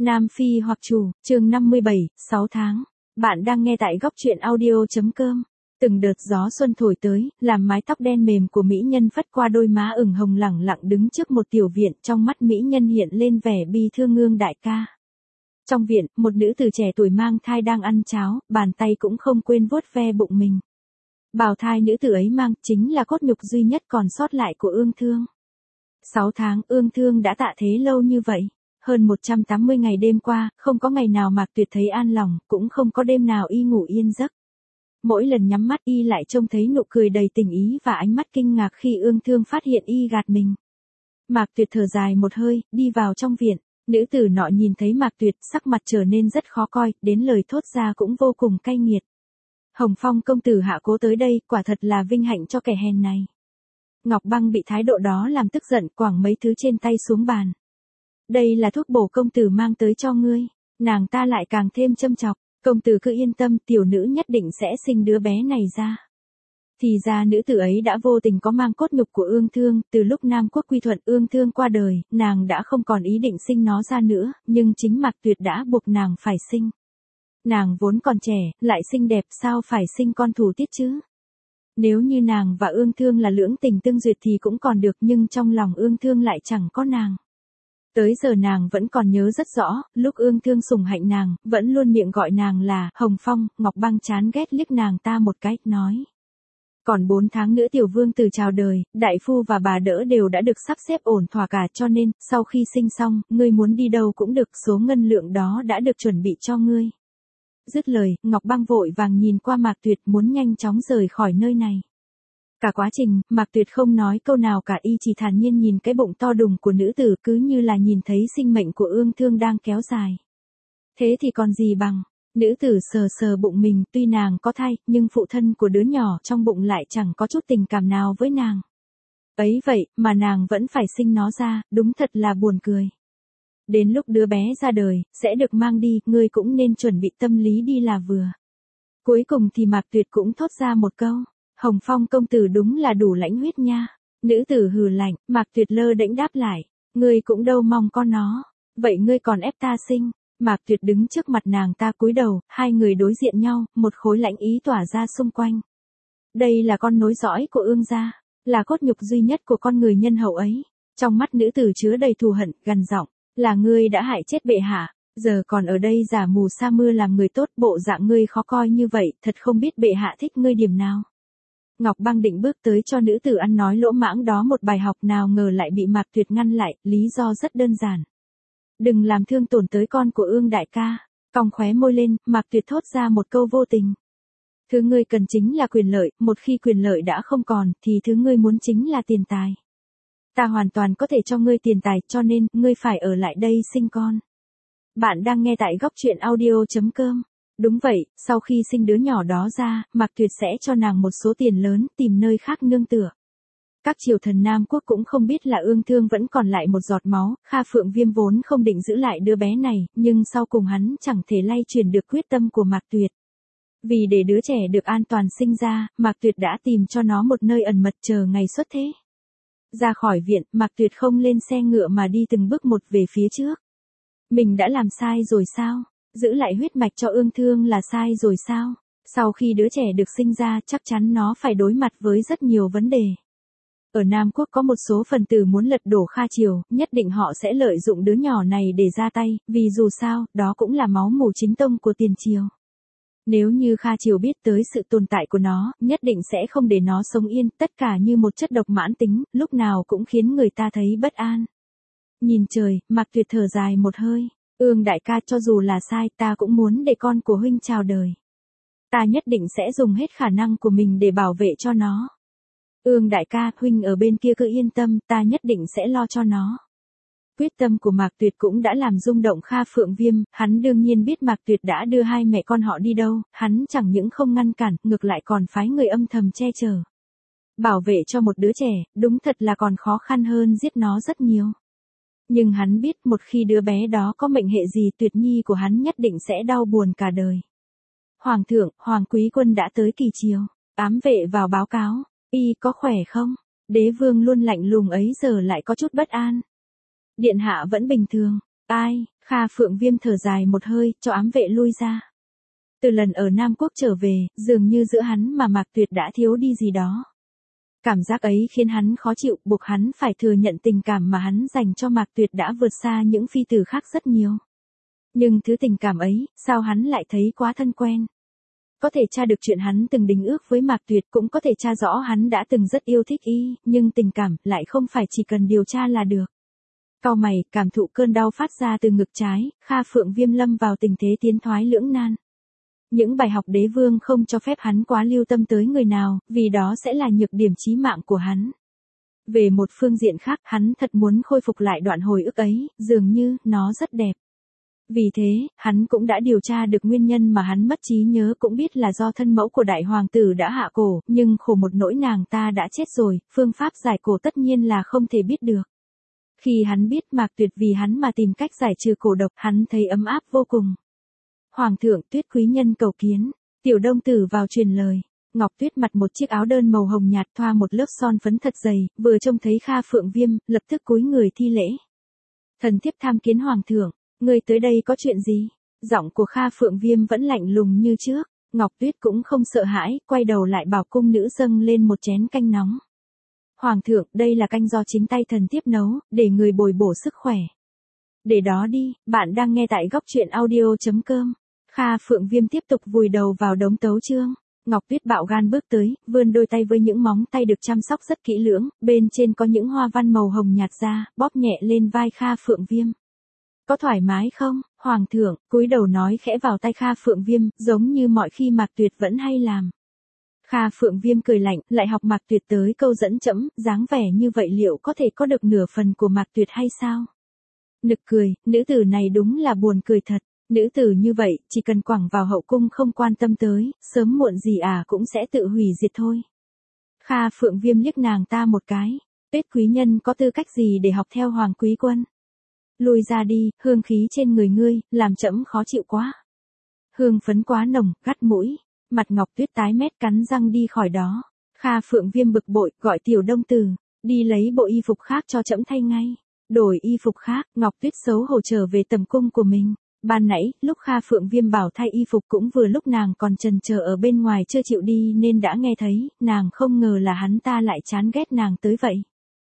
Nam Phi hoặc Chủ, chương 57, 6 tháng. Bạn đang nghe tại góc truyện audio.com. Từng đợt gió xuân thổi tới, làm mái tóc đen mềm của mỹ nhân phất qua đôi má ửng hồng lẳng lặng đứng trước một tiểu viện, trong mắt mỹ nhân hiện lên vẻ bi thương Ương đại ca. Trong viện, một nữ tử trẻ tuổi mang thai đang ăn cháo, bàn tay cũng không quên vuốt ve bụng mình. Bào thai nữ tử ấy mang chính là cốt nhục duy nhất còn sót lại của Ương Thương. 6 tháng Ương Thương đã tạ thế lâu như vậy. Hơn 180 ngày đêm qua, không có ngày nào Mạc Tuyệt thấy an lòng, cũng không có đêm nào y ngủ yên giấc. Mỗi lần nhắm mắt y lại trông thấy nụ cười đầy tình ý và ánh mắt kinh ngạc khi Ương Thương phát hiện y gạt mình. Mạc Tuyệt thở dài một hơi, đi vào trong viện. Nữ tử nọ nhìn thấy Mạc Tuyệt, sắc mặt trở nên rất khó coi, đến lời thốt ra cũng vô cùng cay nghiệt. Hồng Phong công tử hạ cố tới đây, quả thật là vinh hạnh cho kẻ hèn này. Ngọc Băng bị thái độ đó làm tức giận, quẳng mấy thứ trên tay xuống bàn. Đây là thuốc bổ công tử mang tới cho ngươi. Nàng ta lại càng thêm châm chọc. Công tử cứ yên tâm, tiểu nữ nhất định sẽ sinh đứa bé này ra. Thì ra nữ tử ấy đã vô tình có mang cốt nhục của Ương Thương, từ lúc Nam Quốc quy thuận Ương Thương qua đời, nàng đã không còn ý định sinh nó ra nữa, nhưng chính Mạc Tuyệt đã buộc nàng phải sinh. Nàng vốn còn trẻ, lại xinh đẹp, sao phải sinh con thủ tiết chứ? Nếu như nàng và Ương Thương là lưỡng tình tương duyệt thì cũng còn được, nhưng trong lòng Ương Thương lại chẳng có nàng. Tới giờ nàng vẫn còn nhớ rất rõ, lúc Ương Thương sủng hạnh nàng, vẫn luôn miệng gọi nàng là Hồng Phong. Ngọc Băng chán ghét liếc nàng ta một cái, nói. Còn 4 tháng nữa tiểu vương tử chào đời, đại phu và bà đỡ đều đã được sắp xếp ổn thỏa cả, cho nên, sau khi sinh xong, ngươi muốn đi đâu cũng được, số ngân lượng đó đã được chuẩn bị cho ngươi. Dứt lời, Ngọc Băng vội vàng nhìn qua Mạc Tuyệt, muốn nhanh chóng rời khỏi nơi này. Cả quá trình, Mạc Tuyệt không nói câu nào cả, y chỉ thản nhiên nhìn cái bụng to đùng của nữ tử, cứ như là nhìn thấy sinh mệnh của Ương Thương đang kéo dài. Thế thì còn gì bằng, nữ tử sờ sờ bụng mình, tuy nàng có thai, nhưng phụ thân của đứa nhỏ trong bụng lại chẳng có chút tình cảm nào với nàng. Ấy vậy, mà nàng vẫn phải sinh nó ra, đúng thật là buồn cười. Đến lúc đứa bé ra đời, sẽ được mang đi, ngươi cũng nên chuẩn bị tâm lý đi là vừa. Cuối cùng thì Mạc Tuyệt cũng thốt ra một câu. Hồng Phong công tử đúng là đủ lãnh huyết nha. Nữ tử hừ lạnh, Mạc Tuyệt lơ đễnh đáp lại. Ngươi cũng đâu mong con nó. Vậy ngươi còn ép ta sinh. Mạc Tuyệt đứng trước mặt nàng ta cúi đầu, hai người đối diện nhau, một khối lãnh ý tỏa ra xung quanh. Đây là con nối dõi của Ương gia, là cốt nhục duy nhất của con người nhân hậu ấy. Trong mắt nữ tử chứa đầy thù hận, gằn giọng, là ngươi đã hại chết bệ hạ. Giờ còn ở đây giả mù sa mưa làm người tốt, bộ dạng ngươi khó coi như vậy, thật không biết bệ hạ thích ngươi điểm nào. Ngọc Băng định bước tới cho nữ tử ăn nói lỗ mãng đó một bài học, nào ngờ lại bị Mạc Tuyệt ngăn lại, lý do rất đơn giản. Đừng làm thương tổn tới con của Ương đại ca. Cong khóe môi lên, Mạc Tuyệt thốt ra một câu vô tình. Thứ ngươi cần chính là quyền lợi, một khi quyền lợi đã không còn, thì thứ ngươi muốn chính là tiền tài. Ta hoàn toàn có thể cho ngươi tiền tài, cho nên, ngươi phải ở lại đây sinh con. Bạn đang nghe tại góc truyện audio.com. Đúng vậy, sau khi sinh đứa nhỏ đó ra, Mạc Tuyệt sẽ cho nàng một số tiền lớn, tìm nơi khác nương tựa. Các triều thần Nam Quốc cũng không biết là Ương Thương vẫn còn lại một giọt máu, Kha Phượng Viêm vốn không định giữ lại đứa bé này, nhưng sau cùng hắn chẳng thể lay chuyển được quyết tâm của Mạc Tuyệt. Vì để đứa trẻ được an toàn sinh ra, Mạc Tuyệt đã tìm cho nó một nơi ẩn mật chờ ngày xuất thế. Ra khỏi viện, Mạc Tuyệt không lên xe ngựa mà đi từng bước một về phía trước. Mình đã làm sai rồi sao? Giữ lại huyết mạch cho Ương Thương là sai rồi sao? Sau khi đứa trẻ được sinh ra, chắc chắn nó phải đối mặt với rất nhiều vấn đề. Ở Nam Quốc có một số phần tử muốn lật đổ Kha Triều, nhất định họ sẽ lợi dụng đứa nhỏ này để ra tay, vì dù sao, đó cũng là máu mủ chính tông của tiền triều. Nếu như Kha Triều biết tới sự tồn tại của nó, nhất định sẽ không để nó sống yên, tất cả như một chất độc mãn tính, lúc nào cũng khiến người ta thấy bất an. Nhìn trời, Mạc Tuyệt thở dài một hơi. Ương đại ca, cho dù là sai, ta cũng muốn để con của huynh chào đời. Ta nhất định sẽ dùng hết khả năng của mình để bảo vệ cho nó. Ương đại ca, huynh ở bên kia cứ yên tâm, ta nhất định sẽ lo cho nó. Quyết tâm của Mạc Tuyệt cũng đã làm rung động Kha Phượng Viêm, hắn đương nhiên biết Mạc Tuyệt đã đưa hai mẹ con họ đi đâu, hắn chẳng những không ngăn cản, ngược lại còn phái người âm thầm che chở. Bảo vệ cho một đứa trẻ, đúng thật là còn khó khăn hơn giết nó rất nhiều. Nhưng hắn biết một khi đứa bé đó có mệnh hệ gì, Tuyệt nhi của hắn nhất định sẽ đau buồn cả đời. Hoàng thượng, Hoàng quý quân đã tới Kỳ Triều. Ám vệ vào báo cáo. Y có khỏe không? Đế vương luôn lạnh lùng ấy giờ lại có chút bất an. Điện hạ vẫn bình thường. Ai, Kha Phượng Viêm thở dài một hơi, cho ám vệ lui ra. Từ lần ở Nam Quốc trở về, dường như giữa hắn mà Mạc Tuyệt đã thiếu đi gì đó. Cảm giác ấy khiến hắn khó chịu, buộc hắn phải thừa nhận tình cảm mà hắn dành cho Mạc Tuyệt đã vượt xa những phi tử khác rất nhiều. Nhưng thứ tình cảm ấy, sao hắn lại thấy quá thân quen? Có thể tra được chuyện hắn từng đính ước với Mạc Tuyệt, cũng có thể tra rõ hắn đã từng rất yêu thích y, nhưng tình cảm lại không phải chỉ cần điều tra là được. Cau mày, cảm thụ cơn đau phát ra từ ngực trái, Kha Phượng Viêm lâm vào tình thế tiến thoái lưỡng nan. Những bài học đế vương không cho phép hắn quá lưu tâm tới người nào, vì đó sẽ là nhược điểm chí mạng của hắn. Về một phương diện khác, hắn thật muốn khôi phục lại đoạn hồi ức ấy, dường như, nó rất đẹp. Vì thế, hắn cũng đã điều tra được nguyên nhân mà hắn mất trí nhớ, cũng biết là do thân mẫu của đại hoàng tử đã hạ cổ, nhưng khổ một nỗi nàng ta đã chết rồi, phương pháp giải cổ tất nhiên là không thể biết được. Khi hắn biết Mạc Tuyệt vì hắn mà tìm cách giải trừ cổ độc, hắn thấy ấm áp vô cùng. Hoàng thượng, Tuyết quý nhân cầu kiến. Tiểu Đông Tử vào truyền lời. Ngọc Tuyết mặc một chiếc áo đơn màu hồng nhạt, thoa một lớp son phấn thật dày, vừa trông thấy Kha Phượng Viêm, lập tức cúi người thi lễ. Thần thiếp tham kiến hoàng thượng, ngươi tới đây có chuyện gì? Giọng của Kha Phượng Viêm vẫn lạnh lùng như trước. Ngọc Tuyết cũng không sợ hãi, quay đầu lại bảo cung nữ dâng lên một chén canh nóng. Hoàng thượng, đây là canh do chính tay thần thiếp nấu, để người bồi bổ sức khỏe. Để đó đi, bạn đang nghe tại góc truyện audio.com. Kha Phượng Viêm tiếp tục vùi đầu vào đống tấu chương. Ngọc Tuyết bạo gan bước tới, vươn đôi tay với những móng tay được chăm sóc rất kỹ lưỡng, bên trên có những hoa văn màu hồng nhạt ra, bóp nhẹ lên vai Kha Phượng Viêm. Có thoải mái không, hoàng thượng? Cúi đầu nói khẽ vào tai Kha Phượng Viêm, giống như mọi khi Mạc Tuyệt vẫn hay làm. Kha Phượng Viêm cười lạnh, lại học Mạc Tuyệt tới câu dẫn chẫm, dáng vẻ như vậy liệu có thể có được nửa phần của Mạc Tuyệt hay sao? Nực cười, nữ tử này đúng là buồn cười thật. Nữ tử như vậy, chỉ cần quẳng vào hậu cung không quan tâm tới, sớm muộn gì cũng sẽ tự hủy diệt thôi. Kha Phượng Viêm liếc nàng ta một cái. Tuyết quý nhân có tư cách gì để học theo hoàng quý quân? Lùi ra đi, hương khí trên người ngươi, làm trẫm khó chịu quá. Hương phấn quá nồng, gắt mũi. Mặt Ngọc Tuyết tái mét cắn răng đi khỏi đó. Kha Phượng Viêm bực bội, gọi Tiểu Đông Tử, đi lấy bộ y phục khác cho trẫm thay ngay. Đổi y phục khác, Ngọc Tuyết xấu hổ trở về tầm cung của mình. Ban nãy, lúc Kha Phượng Viêm bảo thay y phục cũng vừa lúc nàng còn chần chờ ở bên ngoài chưa chịu đi nên đã nghe thấy, nàng không ngờ là hắn ta lại chán ghét nàng tới vậy.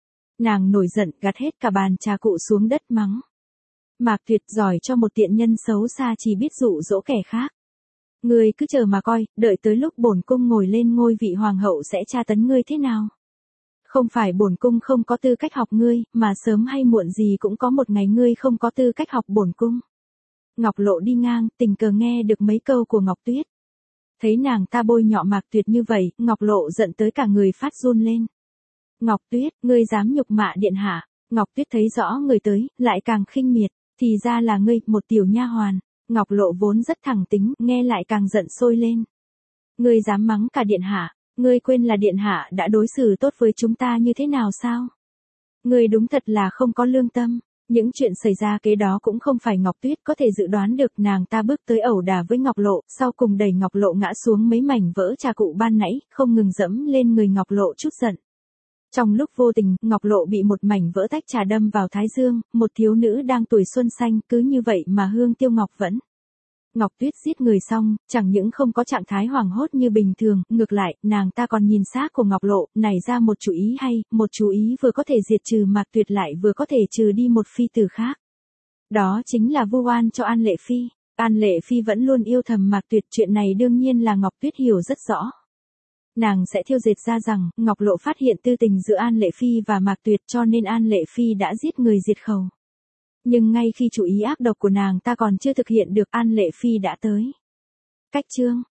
Nàng nổi giận, gạt hết cả bàn trà cụ xuống đất mắng. Mạc Tuyệt, giỏi cho một tiện nhân xấu xa chỉ biết dụ dỗ kẻ khác. Ngươi cứ chờ mà coi, đợi tới lúc bổn cung ngồi lên ngôi vị hoàng hậu sẽ tra tấn ngươi thế nào. Không phải bổn cung không có tư cách học ngươi, mà sớm hay muộn gì cũng có một ngày ngươi không có tư cách học bổn cung. Ngọc Lộ đi ngang, tình cờ nghe được mấy câu của Ngọc Tuyết. Thấy nàng ta bôi nhọ Mạc Tuyệt như vậy, Ngọc Lộ giận tới cả người phát run lên. Ngọc Tuyết, ngươi dám nhục mạ điện hạ? Ngọc Tuyết thấy rõ người tới, lại càng khinh miệt, thì ra là ngươi, một tiểu nha hoàn. Ngọc Lộ vốn rất thẳng tính, nghe lại càng giận sôi lên. Ngươi dám mắng cả điện hạ, ngươi quên là điện hạ đã đối xử tốt với chúng ta như thế nào sao? Ngươi đúng thật là không có lương tâm. Những chuyện xảy ra kế đó cũng không phải Ngọc Tuyết có thể dự đoán được, nàng ta bước tới ẩu đả với Ngọc Lộ, sau cùng đẩy Ngọc Lộ ngã xuống mấy mảnh vỡ trà cụ ban nãy, không ngừng dẫm lên người Ngọc Lộ chút giận. Trong lúc vô tình, Ngọc Lộ bị một mảnh vỡ tách trà đâm vào thái dương, một thiếu nữ đang tuổi xuân xanh, cứ như vậy mà Hương Tiêu Ngọc vẫn. Ngọc Tuyết giết người xong, chẳng những không có trạng thái hoảng hốt như bình thường, ngược lại, nàng ta còn nhìn xác của Ngọc Lộ, nảy ra một chủ ý hay, một chú ý vừa có thể diệt trừ Mạc Tuyệt lại vừa có thể trừ đi một phi tử khác. Đó chính là vu oan cho An Lệ Phi. An Lệ Phi vẫn luôn yêu thầm Mạc Tuyệt, chuyện này đương nhiên là Ngọc Tuyết hiểu rất rõ. Nàng sẽ thiêu dệt ra rằng, Ngọc Lộ phát hiện tư tình giữa An Lệ Phi và Mạc Tuyệt cho nên An Lệ Phi đã giết người diệt khẩu. Nhưng ngay khi chủ ý ác độc của nàng ta còn chưa thực hiện được, An Lệ Phi đã tới. Cách chương